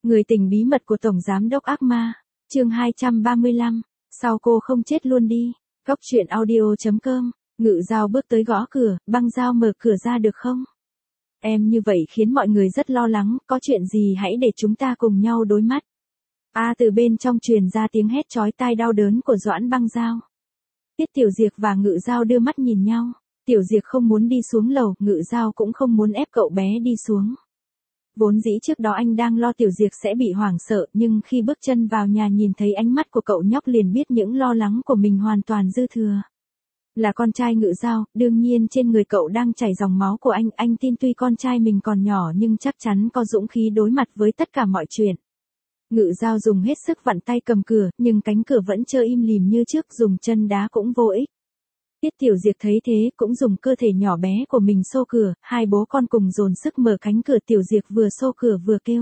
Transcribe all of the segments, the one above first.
Người tình bí mật của Tổng Giám đốc ác ma, chương 235, sao cô không chết luôn đi, góc truyện audio.com, Ngự Giao bước tới gõ cửa, Băng Giao mở cửa ra được không? Em như vậy khiến mọi người rất lo lắng, có chuyện gì hãy để chúng ta cùng nhau đối mắt. Từ bên trong truyền ra tiếng hét chói tai đau đớn của Doãn Băng Giao. Tiết Tiểu Diệp và Ngự Giao đưa mắt nhìn nhau, Tiểu Diệp không muốn đi xuống lầu, Ngự Giao cũng không muốn ép cậu bé đi xuống. Vốn dĩ trước đó anh đang lo Tiểu Diệp sẽ bị hoảng sợ, nhưng khi bước chân vào nhà nhìn thấy ánh mắt của cậu nhóc liền biết những lo lắng của mình hoàn toàn dư thừa. Là con trai Ngự Giao, đương nhiên trên người cậu đang chảy dòng máu của anh tin tuy con trai mình còn nhỏ nhưng chắc chắn có dũng khí đối mặt với tất cả mọi chuyện. Ngự Giao dùng hết sức vặn tay cầm cửa, nhưng cánh cửa vẫn trơ im lìm như trước, dùng chân đá cũng vô ích. Tiết Tiểu Diệp thấy thế cũng dùng cơ thể nhỏ bé của mình xô cửa, hai bố con cùng dồn sức mở cánh cửa. Tiểu Diệp vừa xô cửa vừa kêu: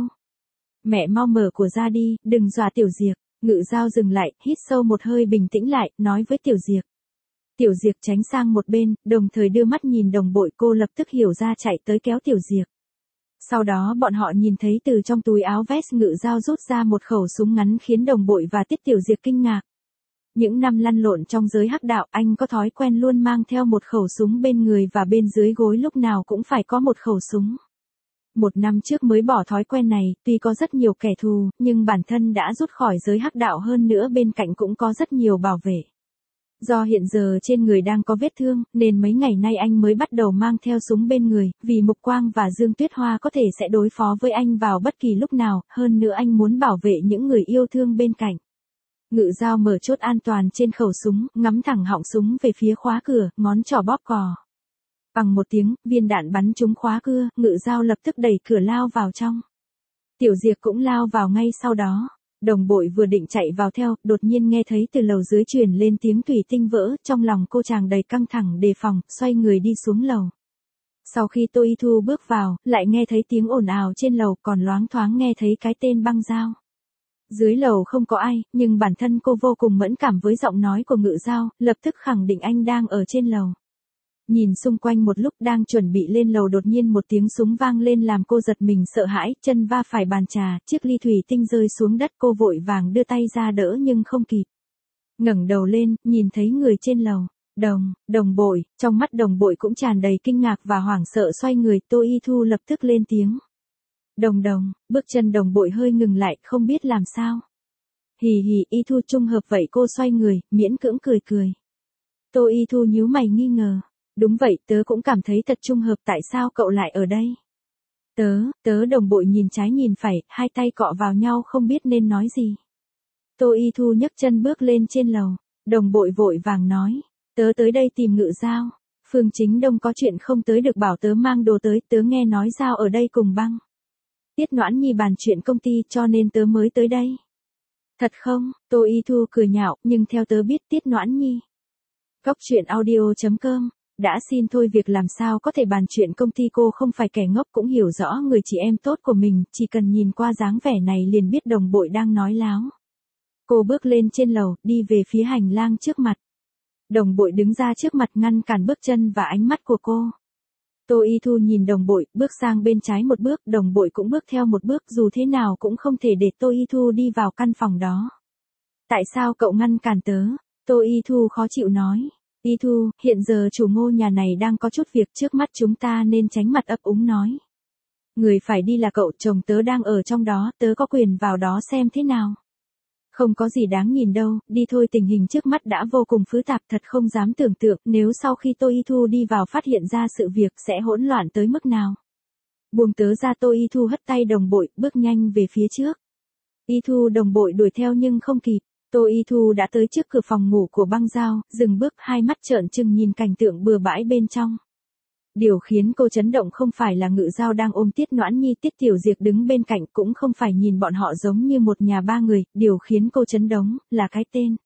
"Mẹ mau mở cửa ra đi, đừng dọa Tiểu Diệp." Ngự Giao dừng lại, hít sâu một hơi bình tĩnh lại, nói với Tiểu Diệp. Tiểu Diệp tránh sang một bên, đồng thời đưa mắt nhìn đồng bội, cô lập tức hiểu ra chạy tới kéo Tiểu Diệp. Sau đó bọn họ nhìn thấy từ trong túi áo vest Ngự Giao rút ra một khẩu súng ngắn khiến đồng bội và Tiết Tiểu Diệp kinh ngạc. Những năm lăn lộn trong giới hắc đạo, anh có thói quen luôn mang theo một khẩu súng bên người và bên dưới gối lúc nào cũng phải có một khẩu súng. Một năm trước mới bỏ thói quen này, tuy có rất nhiều kẻ thù, nhưng bản thân đã rút khỏi giới hắc đạo, hơn nữa bên cạnh cũng có rất nhiều bảo vệ. Do hiện giờ trên người đang có vết thương, nên mấy ngày nay anh mới bắt đầu mang theo súng bên người, vì Mục Quang và Dương Tuyết Hoa có thể sẽ đối phó với anh vào bất kỳ lúc nào, hơn nữa anh muốn bảo vệ những người yêu thương bên cạnh. Ngự Giao mở chốt an toàn trên khẩu súng, ngắm thẳng họng súng về phía khóa cửa, ngón trỏ bóp cò. Bằng một tiếng, viên đạn bắn trúng khóa cửa, Ngự Giao lập tức đẩy cửa lao vào trong. Tiểu Diệp cũng lao vào ngay sau đó. Đồng bội vừa định chạy vào theo, đột nhiên nghe thấy từ lầu dưới truyền lên tiếng thủy tinh vỡ, trong lòng cô chàng đầy căng thẳng đề phòng, xoay người đi xuống lầu. Sau khi Tô Y Thu bước vào, lại nghe thấy tiếng ồn ào trên lầu, còn loáng thoáng nghe thấy cái tên Băng Giao. Dưới lầu không có ai, nhưng bản thân cô vô cùng mẫn cảm với giọng nói của Ngự Giao, lập tức khẳng định anh đang ở trên lầu. Nhìn xung quanh một lúc đang chuẩn bị lên lầu, đột nhiên một tiếng súng vang lên làm cô giật mình sợ hãi, chân va phải bàn trà, chiếc ly thủy tinh rơi xuống đất, cô vội vàng đưa tay ra đỡ nhưng không kịp. Ngẩng đầu lên, nhìn thấy người trên lầu. Đồng bội, trong mắt đồng bội cũng tràn đầy kinh ngạc và hoảng sợ, xoay người. Tô Y Thu lập tức lên tiếng. Đồng, bước chân đồng bội hơi ngừng lại, không biết làm sao. Hì, Y Thu trùng hợp vậy, cô xoay người, miễn cưỡng cười. Tô Y Thu nhíu mày nghi ngờ. Đúng vậy, tớ cũng cảm thấy thật trùng hợp, tại sao cậu lại ở đây? Tớ đồng bội nhìn trái nhìn phải, hai tay cọ vào nhau không biết nên nói gì. Tô Y Thu nhấc chân bước lên trên lầu, đồng bội vội vàng nói, tớ tới đây tìm Ngự Giao, Phương Chính Đông có chuyện không tới được, bảo tớ mang đồ tới, tớ nghe nói Giao ở đây cùng Băng Tiết Noãn Nhi bàn chuyện công ty cho nên tớ mới tới đây. Thật không? Tô Y Thu cười nhạo, nhưng theo tớ biết Tiết Noãn Nhi. Góc truyện audio.com đã xin thôi việc, làm sao có thể bàn chuyện công ty, cô không phải kẻ ngốc, cũng hiểu rõ người chị em tốt của mình, chỉ cần nhìn qua dáng vẻ này liền biết đồng bội đang nói láo. Cô bước lên trên lầu, đi về phía hành lang trước mặt. Đồng bội đứng ra trước mặt ngăn cản bước chân và ánh mắt của cô. Tô Y Thu nhìn đồng bội, bước sang bên trái một bước, đồng bội cũng bước theo một bước, dù thế nào cũng không thể để Tô Y Thu đi vào căn phòng đó. Tại sao cậu ngăn cản tớ? Tô Y Thu khó chịu nói. Y Thu, hiện giờ chủ ngôi nhà này đang có chút việc trước mắt, chúng ta nên tránh mặt ấp úng nói. Người phải đi là cậu, chồng tớ đang ở trong đó, tớ có quyền vào đó xem thế nào. Không có gì đáng nhìn đâu, đi thôi, tình hình trước mắt đã vô cùng phức tạp, thật không dám tưởng tượng nếu sau khi Tô Y Thu đi vào phát hiện ra sự việc sẽ hỗn loạn tới mức nào. Buông tớ ra, Tô Y Thu hất tay đồng bội, bước nhanh về phía trước. Y Thu, đồng bội đuổi theo nhưng không kịp. Tô Y Thu đã tới trước cửa phòng ngủ của Băng Giao, dừng bước, hai mắt trợn trừng nhìn cảnh tượng bừa bãi bên trong. Điều khiến cô chấn động không phải là Ngự Giao đang ôm Tiết Noãn Nhi, Tiết Tiểu Diệp đứng bên cạnh, cũng không phải nhìn bọn họ giống như một nhà ba người, điều khiến cô chấn động là cái tên.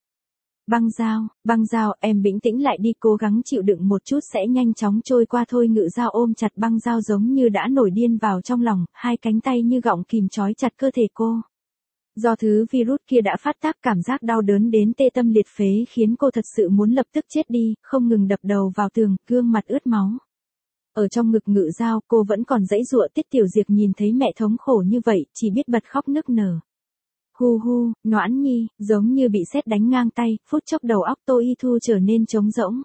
Băng Giao, em bình tĩnh lại đi, cố gắng chịu đựng một chút sẽ nhanh chóng trôi qua thôi. Ngự Giao ôm chặt Băng Giao giống như đã nổi điên vào trong lòng, hai cánh tay như gọng kìm trói chặt cơ thể cô. Do thứ virus kia đã phát tác, cảm giác đau đớn đến tê tâm liệt phế khiến cô thật sự muốn lập tức chết đi, không ngừng đập đầu vào tường, gương mặt ướt máu. Ở trong ngực Ngự Dao, cô vẫn còn giãy giụa. Tiết Tiểu Diệp nhìn thấy mẹ thống khổ như vậy, chỉ biết bật khóc nức nở. Hu hu, Noãn Nhi, giống như bị sét đánh ngang tay, phút chốc đầu óc Tô Y Thu trở nên trống rỗng.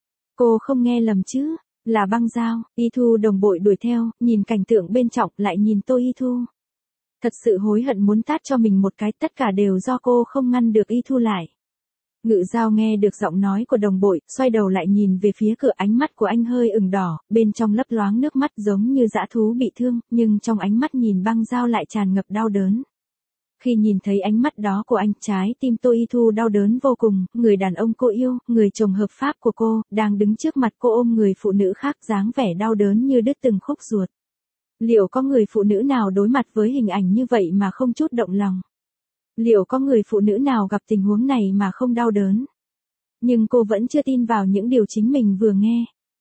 Cô không nghe lầm chứ, là Băng Dao. Y Thu đồng bội đuổi theo, nhìn cảnh tượng bên trong, lại nhìn Tô Y Thu. Thật sự hối hận muốn tát cho mình một cái, tất cả đều do cô không ngăn được Y Thu lại. Ngự Dao nghe được giọng nói của đồng bội, xoay đầu lại nhìn về phía cửa, ánh mắt của anh hơi ửng đỏ, bên trong lấp loáng nước mắt giống như dã thú bị thương, nhưng trong ánh mắt nhìn Băng Dao lại tràn ngập đau đớn. Khi nhìn thấy ánh mắt đó của anh, trái tim Tô Y Thu đau đớn vô cùng, người đàn ông cô yêu, người chồng hợp pháp của cô, đang đứng trước mặt cô ôm người phụ nữ khác, dáng vẻ đau đớn như đứt từng khúc ruột. Liệu có người phụ nữ nào đối mặt với hình ảnh như vậy mà không chút động lòng? Liệu có người phụ nữ nào gặp tình huống này mà không đau đớn? Nhưng cô vẫn chưa tin vào những điều chính mình vừa nghe.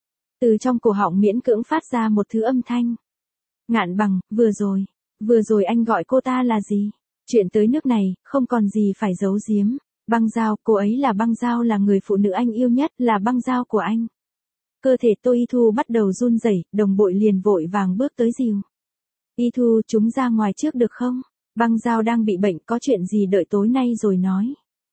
Từ trong cổ họng miễn cưỡng phát ra một thứ âm thanh. Ngạn Bằng, vừa rồi anh gọi cô ta là gì? Chuyện tới nước này, không còn gì phải giấu giếm. Băng Dao, cô ấy là Băng Dao, là người phụ nữ anh yêu nhất, là Băng Dao của anh. Cơ thể Tô Y Thu bắt đầu run rẩy, đồng bội liền vội vàng bước tới dìu. Y Thu, chúng ra ngoài trước được không? Băng Dao đang bị bệnh, có chuyện gì đợi tối nay rồi nói.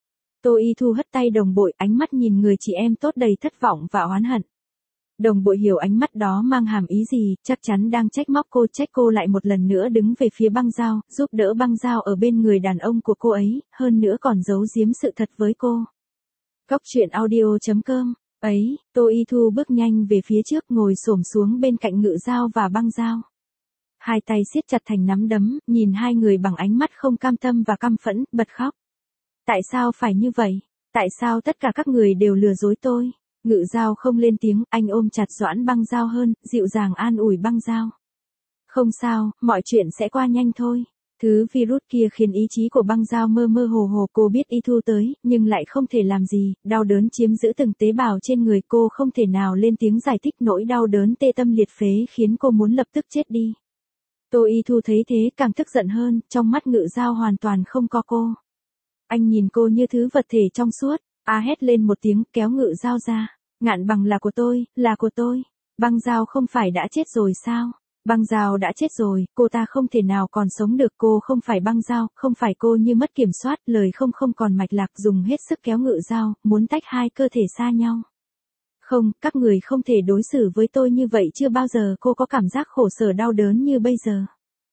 Tô Y Thu hất tay đồng bội, ánh mắt nhìn người chị em tốt đầy thất vọng và oán hận. Đồng bội hiểu ánh mắt đó mang hàm ý gì, chắc chắn đang trách móc cô, trách cô lại một lần nữa đứng về phía Băng Dao, giúp đỡ Băng Dao ở bên người đàn ông của cô ấy, hơn nữa còn giấu giếm sự thật với cô. Cóc truyện audio.com. Ấy, Tô Y Thu bước nhanh về phía trước, ngồi xổm xuống bên cạnh Ngự Dao và Băng Dao. Hai tay siết chặt thành nắm đấm, nhìn hai người bằng ánh mắt không cam tâm và căm phẫn, bật khóc. Tại sao phải như vậy? Tại sao tất cả các người đều lừa dối tôi? Ngự Dao không lên tiếng, anh ôm chặt Doãn Băng Dao hơn, dịu dàng an ủi Băng Dao. Không sao, mọi chuyện sẽ qua nhanh thôi. Thứ virus kia khiến ý chí của Băng Dao mơ mơ hồ hồ, cô biết Y Thu tới, nhưng lại không thể làm gì, đau đớn chiếm giữ từng tế bào trên người cô, không thể nào lên tiếng giải thích, nỗi đau đớn tê tâm liệt phế khiến cô muốn lập tức chết đi. Tô Y Thu thấy thế càng tức giận hơn, trong mắt Ngự Dao hoàn toàn không có cô. Anh nhìn cô như thứ vật thể trong suốt, hét lên một tiếng, kéo Ngự Dao ra. Ngạn Bằng là của tôi, là của tôi. Băng Dao không phải đã chết rồi sao? Băng Dao đã chết rồi, cô ta không thể nào còn sống được, cô không phải Băng Dao, không phải cô như mất kiểm soát, lời không còn mạch lạc, dùng hết sức kéo Ngự Dao, muốn tách hai cơ thể xa nhau. Không, các người không thể đối xử với tôi như vậy, chưa bao giờ cô có cảm giác khổ sở đau đớn như bây giờ.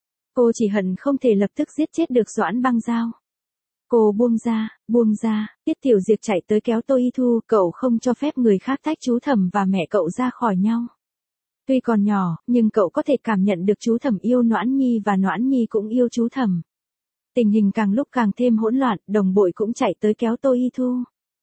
Cô chỉ hận không thể lập tức giết chết được Doãn Băng Dao. Cô buông ra, Tiết Tiểu Diệp chạy tới kéo Tô Y Thu, cậu không cho phép người khác tách chú Thẩm và mẹ cậu ra khỏi nhau. Tuy còn nhỏ, nhưng cậu có thể cảm nhận được chú Thẩm yêu Noãn Nhi và Noãn Nhi cũng yêu chú Thẩm. Tình hình càng lúc càng thêm hỗn loạn, đồng bội cũng chạy tới kéo Tô Y Thu.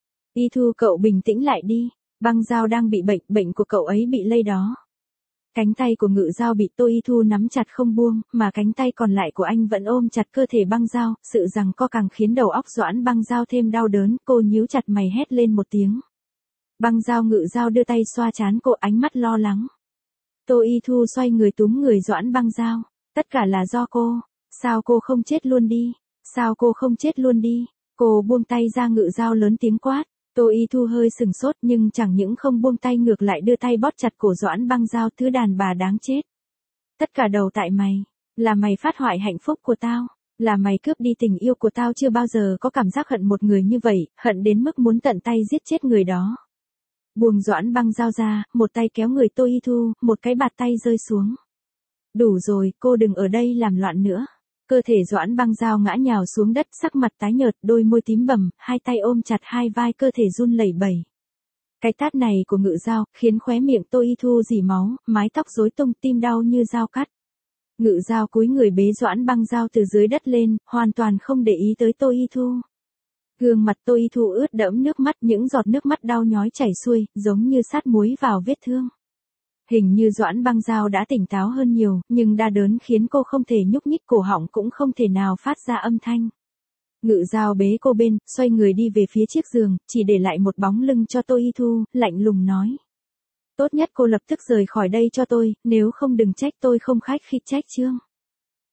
Y Thu, cậu bình tĩnh lại đi, Băng Dao đang bị bệnh, bệnh của cậu ấy bị lây đó. Cánh tay của Ngự Dao bị Tô Y Thu nắm chặt không buông, mà cánh tay còn lại của anh vẫn ôm chặt cơ thể Băng Dao, sự giằng co càng khiến đầu óc Doãn Băng Dao thêm đau đớn, cô nhíu chặt mày hét lên một tiếng. Băng Dao, Ngự Dao đưa tay xoa trán cô, ánh mắt lo lắng. Tô Y Thu xoay người túm người Doãn Băng Dao, tất cả là do cô, sao cô không chết luôn đi, sao cô không chết luôn đi, cô buông tay ra. Ngự Dao lớn tiếng quát. Tô Y Thu hơi sừng sốt nhưng chẳng những không buông tay ngược lại đưa tay bóp chặt cổ Doãn Băng Dao, thứ đàn bà đáng chết. Tất cả đầu tại mày, là mày phát hoại hạnh phúc của tao, là mày cướp đi tình yêu của tao, chưa bao giờ có cảm giác hận một người như vậy, hận đến mức muốn tận tay giết chết người đó. Buông Doãn Băng Dao ra, một tay kéo người Tô Y Thu, một cái bạt tay rơi xuống. Đủ rồi, cô đừng ở đây làm loạn nữa. Cơ thể Doãn Băng Dao ngã nhào xuống đất, sắc mặt tái nhợt, đôi môi tím bầm, hai tay ôm chặt hai vai, cơ thể run lẩy bẩy. Cái tát này của Ngự Dao khiến khóe miệng Tô Y Thu rỉ máu, mái tóc rối tung, tim đau như dao cắt. Ngự Dao cúi người bế Doãn Băng Dao từ dưới đất lên, hoàn toàn không để ý tới Tô Y Thu. Gương mặt Tô Y Thu ướt đẫm nước mắt, những giọt nước mắt đau nhói chảy xuôi, giống như sát muối vào vết thương. Hình như Doãn Băng Dao đã tỉnh táo hơn nhiều, nhưng đau đớn khiến cô không thể nhúc nhích, cổ họng cũng không thể nào phát ra âm thanh. Ngự Dao bế cô bên, xoay người đi về phía chiếc giường, chỉ để lại một bóng lưng cho Tô Y Thu, lạnh lùng nói. Tốt nhất cô lập tức rời khỏi đây cho tôi, nếu không đừng trách tôi không khách khi trách Trương.